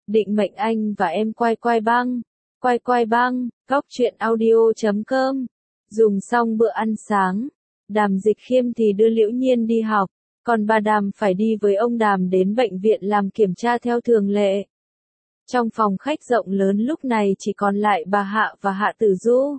định mệnh anh và em quay quay băng. Quay quay băng, goctruyện audio.com. Dùng xong bữa ăn sáng, Đàm Dịch Khiêm thì đưa Liễu Nhiên đi học, còn bà Đàm phải đi với ông Đàm đến bệnh viện làm kiểm tra theo thường lệ. Trong phòng khách rộng lớn lúc này chỉ còn lại bà Hạ và Hạ Tử Du.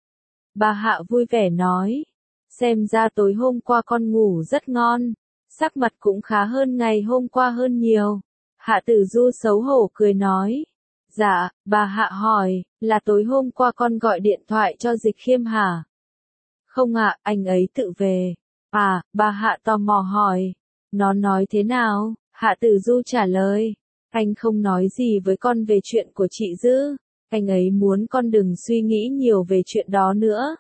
Bà Hạ vui vẻ nói, xem ra tối hôm qua con ngủ rất ngon, sắc mặt cũng khá hơn ngày hôm qua hơn nhiều. Hạ Tử Du xấu hổ cười nói, dạ, bà Hạ hỏi, là tối hôm qua con gọi điện thoại cho Dịch Khiêm hả? Không ạ, anh ấy tự về. À, bà Hạ tò mò hỏi, nó nói thế nào? Hạ Tử Du trả lời, anh không nói gì với con về chuyện của chị Dư, anh ấy muốn con đừng suy nghĩ nhiều về chuyện đó nữa.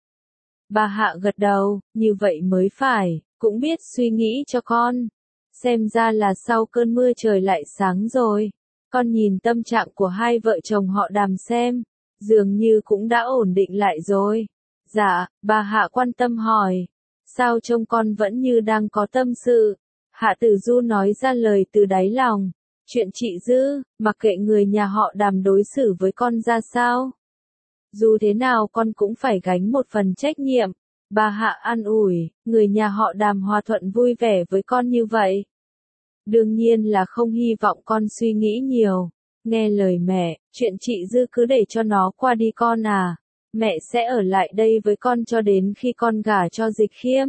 Bà Hạ gật đầu, như vậy mới phải, cũng biết suy nghĩ cho con. Xem ra là sau cơn mưa trời lại sáng rồi. Con nhìn tâm trạng của hai vợ chồng họ Đàm xem, dường như cũng đã ổn định lại rồi. Dạ, bà Hạ quan tâm hỏi, sao trông con vẫn như đang có tâm sự? Hạ Tử Du nói ra lời từ đáy lòng, chuyện chị Dư, mặc kệ người nhà họ Đàm đối xử với con ra sao. Dù thế nào con cũng phải gánh một phần trách nhiệm. Bà Hạ an ủi, người nhà họ Đàm hòa thuận vui vẻ với con như vậy. Đương nhiên là không hy vọng con suy nghĩ nhiều. Nghe lời mẹ, chuyện chị Dư cứ để cho nó qua đi con à. Mẹ sẽ ở lại đây với con cho đến khi con gả cho Dịch Khiêm.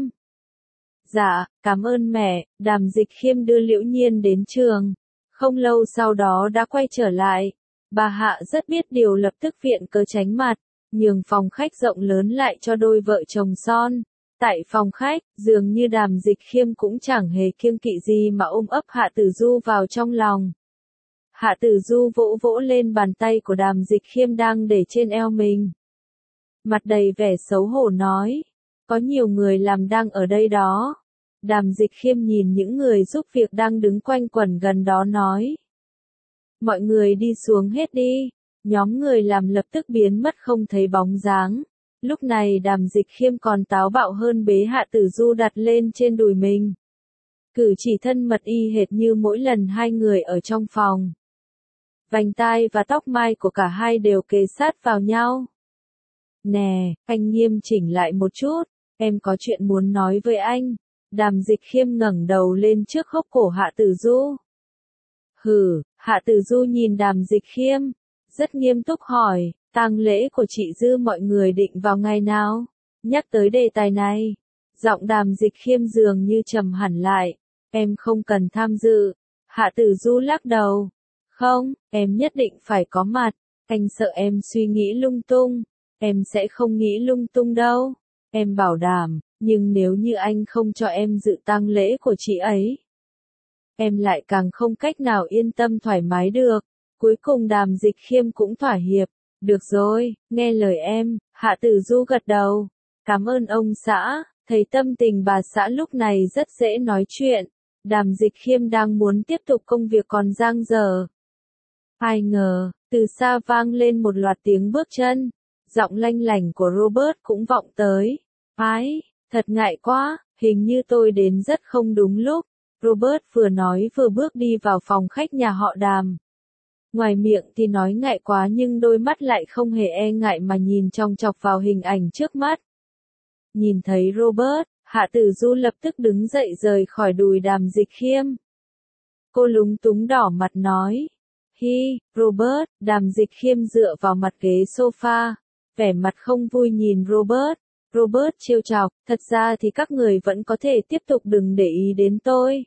Dạ, cảm ơn mẹ. Đàm Dịch Khiêm đưa Liễu Nhiên đến trường. Không lâu sau đó đã quay trở lại. Bà Hạ rất biết điều, lập tức viện cớ tránh mặt, nhường phòng khách rộng lớn lại cho đôi vợ chồng son. Tại phòng khách, dường như Đàm Dịch Khiêm cũng chẳng hề kiêng kỵ gì mà ôm ấp Hạ Tử Du vào trong lòng. Hạ Tử Du vỗ vỗ lên bàn tay của Đàm Dịch Khiêm đang để trên eo mình. Mặt đầy vẻ xấu hổ nói, có nhiều người làm đang ở đây đó. Đàm Dịch Khiêm nhìn những người giúp việc đang đứng quanh quẩn gần đó nói. Mọi người đi xuống hết đi. Nhóm người làm lập tức biến mất không thấy bóng dáng. Lúc này Đàm Dịch Khiêm còn táo bạo hơn, bế Hạ Tử Du đặt lên trên đùi mình. Cử chỉ thân mật y hệt như mỗi lần hai người ở trong phòng. Vành tai và tóc mai của cả hai đều kề sát vào nhau. Nè, anh nghiêm chỉnh lại một chút, em có chuyện muốn nói với anh. Đàm Dịch Khiêm ngẩng đầu lên trước hốc cổ Hạ Tử Du. Hừ, Hạ Tử Du nhìn Đàm Dịch Khiêm, rất nghiêm túc hỏi, tang lễ của chị Dư mọi người định vào ngày nào? Nhắc tới đề tài này, giọng Đàm Dịch Khiêm dường như trầm hẳn lại, em không cần tham dự. Hạ Tử Du lắc đầu, không, em nhất định phải có mặt, anh sợ em suy nghĩ lung tung. Em sẽ không nghĩ lung tung đâu, em bảo đảm, nhưng nếu như anh không cho em dự tang lễ của chị ấy, em lại càng không cách nào yên tâm thoải mái được. Cuối cùng Đàm Dịch Khiêm cũng thỏa hiệp, được rồi, nghe lời em. Hạ Tử Du gật đầu, cảm ơn ông xã. Thấy tâm tình bà xã lúc này rất dễ nói chuyện, Đàm Dịch Khiêm đang muốn tiếp tục công việc còn dang dở. Ai ngờ, từ xa vang lên một loạt tiếng bước chân. Giọng lanh lảnh của Robert cũng vọng tới. Ái, thật ngại quá, hình như tôi đến rất không đúng lúc. Robert vừa nói vừa bước đi vào phòng khách nhà họ Đàm. Ngoài miệng thì nói ngại quá nhưng đôi mắt lại không hề e ngại mà nhìn chòng chọc vào hình ảnh trước mắt. Nhìn thấy Robert, Hạ Tử Du lập tức đứng dậy rời khỏi đùi Đàm Dịch Khiêm. Cô lúng túng đỏ mặt nói. Hi, Robert. Đàm Dịch Khiêm dựa vào mặt ghế sofa, vẻ mặt không vui nhìn Robert. Robert trêu chọc, thật ra thì các người vẫn có thể tiếp tục đừng để ý đến tôi.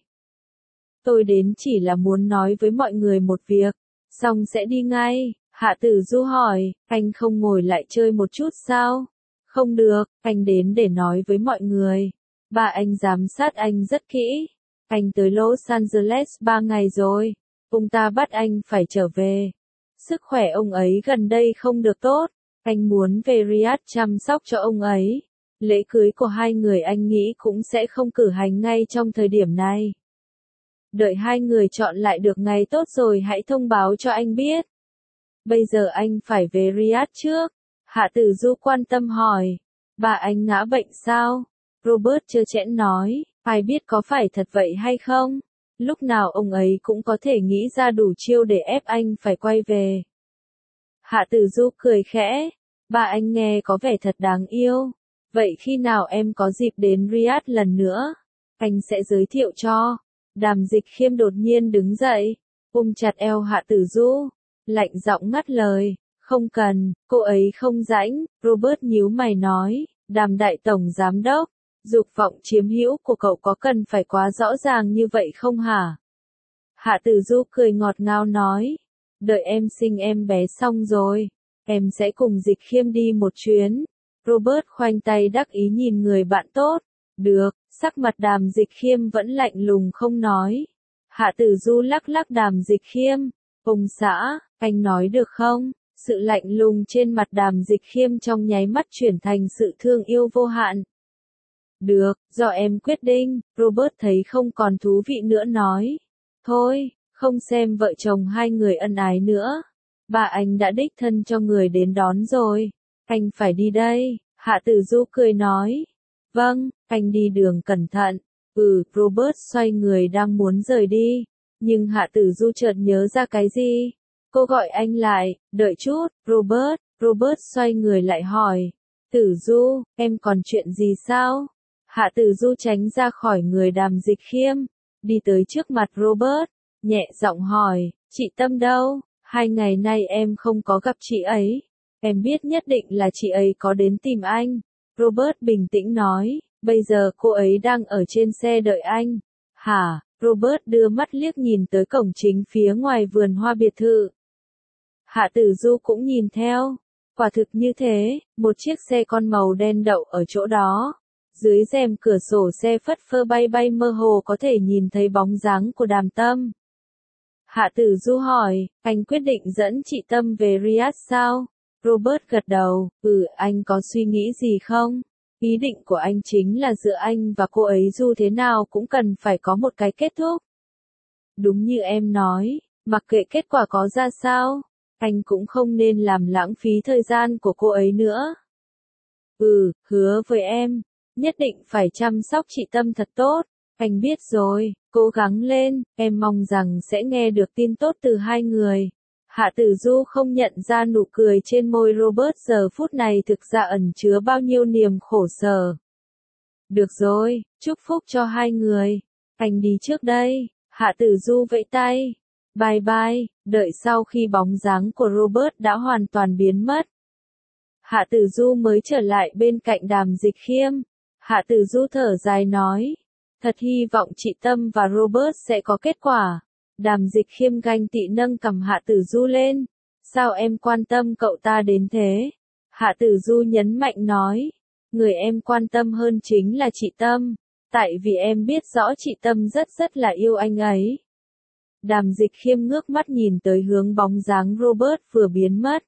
Tôi đến chỉ là muốn nói với mọi người một việc, xong sẽ đi ngay. Hạ Tử Du hỏi, anh không ngồi lại chơi một chút sao? Không được, anh đến để nói với mọi người. Ba anh giám sát anh rất kỹ. Anh tới Los Angeles 3 ngày rồi. Ông ta bắt anh phải trở về. Sức khỏe ông ấy gần đây không được tốt. Anh muốn về Riyadh chăm sóc cho ông ấy. Lễ cưới của hai người anh nghĩ cũng sẽ không cử hành ngay trong thời điểm này. Đợi hai người chọn lại được ngày tốt rồi hãy thông báo cho anh biết. Bây giờ anh phải về Riyadh trước. Hạ Tử Du quan tâm hỏi. Bà anh ngã bệnh sao? Robert trơ trẽn nói. Ai biết có phải thật vậy hay không? Lúc nào ông ấy cũng có thể nghĩ ra đủ chiêu để ép anh phải quay về. Hạ Tử Du cười khẽ. Ba anh nghe có vẻ thật đáng yêu. Vậy khi nào em có dịp đến Riyadh lần nữa, anh sẽ giới thiệu cho. Đàm Dịch Khiêm đột nhiên đứng dậy, ôm chặt eo Hạ Tử Du, lạnh giọng ngắt lời. Không cần, cô ấy không rãnh. Robert nhíu mày nói. Đàm đại tổng giám đốc, dục vọng chiếm hữu của cậu có cần phải quá rõ ràng như vậy không hả? Hạ Tử Du cười ngọt ngào nói. Đợi em sinh em bé xong rồi, em sẽ cùng Dịch Khiêm đi một chuyến. Robert khoanh tay đắc ý nhìn người bạn tốt. Được, sắc mặt Đàm Dịch Khiêm vẫn lạnh lùng không nói. Hạ Tử Du lắc lắc Đàm Dịch Khiêm. Ông xã, anh nói được không? Sự lạnh lùng trên mặt Đàm Dịch Khiêm trong nháy mắt chuyển thành sự thương yêu vô hạn. Được, do em quyết định. Robert thấy không còn thú vị nữa nói. Thôi, không xem vợ chồng hai người ân ái nữa. Bà anh đã đích thân cho người đến đón rồi. Anh phải đi đây. Hạ Tử Du cười nói. Vâng, anh đi đường cẩn thận. Robert xoay người đang muốn rời đi. Nhưng Hạ Tử Du chợt nhớ ra cái gì. Cô gọi anh lại. Đợi chút, Robert. Robert xoay người lại hỏi. Tử Du, em còn chuyện gì sao? Hạ Tử Du tránh ra khỏi người Đàm Dịch Khiêm. Đi tới trước mặt Robert. Nhẹ giọng hỏi. Chị Tâm đâu? 2 ngày nay em không có gặp chị ấy. Em biết nhất định là chị ấy có đến tìm anh. Robert bình tĩnh nói. Bây giờ cô ấy đang ở trên xe đợi anh. Hả? Robert đưa mắt liếc nhìn tới cổng chính phía ngoài vườn hoa biệt thự. Hạ Tử Du cũng nhìn theo. Quả thực như thế, một chiếc xe con màu đen đậu ở chỗ đó. Dưới rèm cửa sổ xe phất phơ bay bay mơ hồ có thể nhìn thấy bóng dáng của Đàm Tâm. Hạ Tử Du hỏi, anh quyết định dẫn chị Tâm về Riyadh sao? Robert gật đầu, anh có suy nghĩ gì không? Ý định của anh chính là giữa anh và cô ấy dù thế nào cũng cần phải có một cái kết thúc. Đúng như em nói, mặc kệ kết quả có ra sao, anh cũng không nên làm lãng phí thời gian của cô ấy nữa. Hứa với em, nhất định phải chăm sóc chị Tâm thật tốt. Anh biết rồi, cố gắng lên, em mong rằng sẽ nghe được tin tốt từ hai người. Hạ Tử Du không nhận ra nụ cười trên môi Robert giờ phút này thực ra ẩn chứa bao nhiêu niềm khổ sở. Được rồi, chúc phúc cho hai người. Anh đi trước đây. Hạ Tử Du vẫy tay. Bye bye, đợi sau khi bóng dáng của Robert đã hoàn toàn biến mất. Hạ Tử Du mới trở lại bên cạnh Đàm Dịch Khiêm. Hạ Tử Du thở dài nói. Thật hy vọng chị Tâm và Robert sẽ có kết quả. Đàm Dịch Khiêm ganh tị nâng cằm Hạ Tử Du lên. Sao em quan tâm cậu ta đến thế? Hạ Tử Du nhấn mạnh nói. Người em quan tâm hơn chính là chị Tâm. Tại vì em biết rõ chị Tâm rất là yêu anh ấy. Đàm Dịch Khiêm ngước mắt nhìn tới hướng bóng dáng Robert vừa biến mất.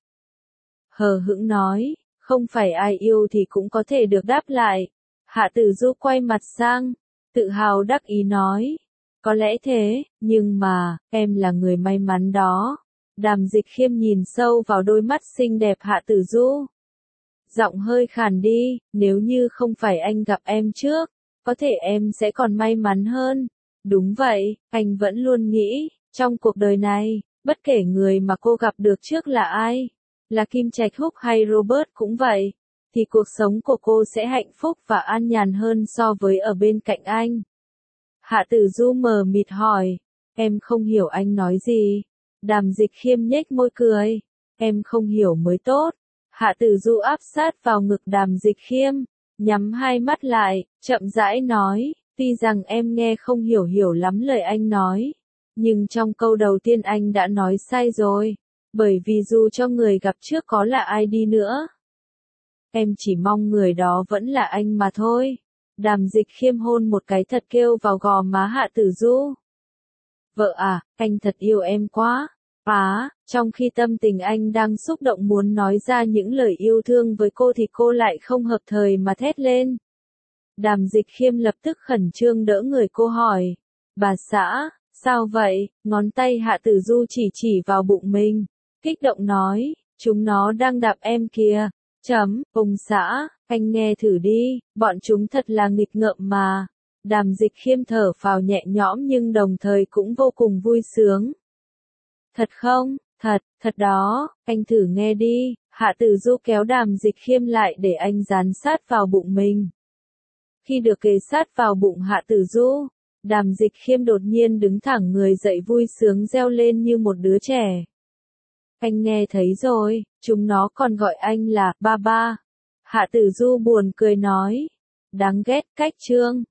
Hờ hững nói, không phải ai yêu thì cũng có thể được đáp lại. Hạ Tử Du quay mặt sang, tự hào đắc ý nói. Có lẽ thế, nhưng mà, em là người may mắn đó. Đàm Dịch Khiêm nhìn sâu vào đôi mắt xinh đẹp Hạ Tử Du. Giọng hơi khàn đi, nếu như không phải anh gặp em trước, có thể em sẽ còn may mắn hơn. Đúng vậy, anh vẫn luôn nghĩ, trong cuộc đời này, bất kể người mà cô gặp được trước là ai, là Kim Trạch Húc hay Robert cũng vậy, thì cuộc sống của cô sẽ hạnh phúc và an nhàn hơn so với ở bên cạnh anh. Hạ Tử Du mờ mịt hỏi, em không hiểu anh nói gì. Đàm Dịch Khiêm nhếch môi cười, em không hiểu mới tốt. Hạ Tử Du áp sát vào ngực Đàm Dịch Khiêm, nhắm hai mắt lại, chậm rãi nói, tuy rằng em nghe không hiểu lắm lời anh nói, nhưng trong câu đầu tiên anh đã nói sai rồi, bởi vì dù cho người gặp trước có là ai đi nữa, em chỉ mong người đó vẫn là anh mà thôi. Đàm Dịch Khiêm hôn một cái thật kêu vào gò má Hạ Tử Du. Vợ à, anh thật yêu em quá. Trong khi tâm tình anh đang xúc động muốn nói ra những lời yêu thương với cô thì cô lại không hợp thời mà thét lên. Đàm Dịch Khiêm lập tức khẩn trương đỡ người cô hỏi. Bà xã, sao vậy? Ngón tay Hạ Tử Du chỉ vào bụng mình. Kích động nói, chúng nó đang đạp em kìa. Ông xã, anh nghe thử đi, bọn chúng thật là nghịch ngợm mà. Đàm Dịch Khiêm thở phào nhẹ nhõm nhưng đồng thời cũng vô cùng vui sướng. Thật không? Thật đó, anh thử nghe đi. Hạ Tử Du kéo Đàm Dịch Khiêm lại để anh dán sát vào bụng mình. Khi được kề sát vào bụng Hạ Tử Du, Đàm Dịch Khiêm đột nhiên đứng thẳng người dậy vui sướng reo lên như một đứa trẻ. Anh nghe thấy rồi, chúng nó còn gọi anh là ba ba. Hạ Tử Du buồn cười nói. Đáng ghét cách Trương.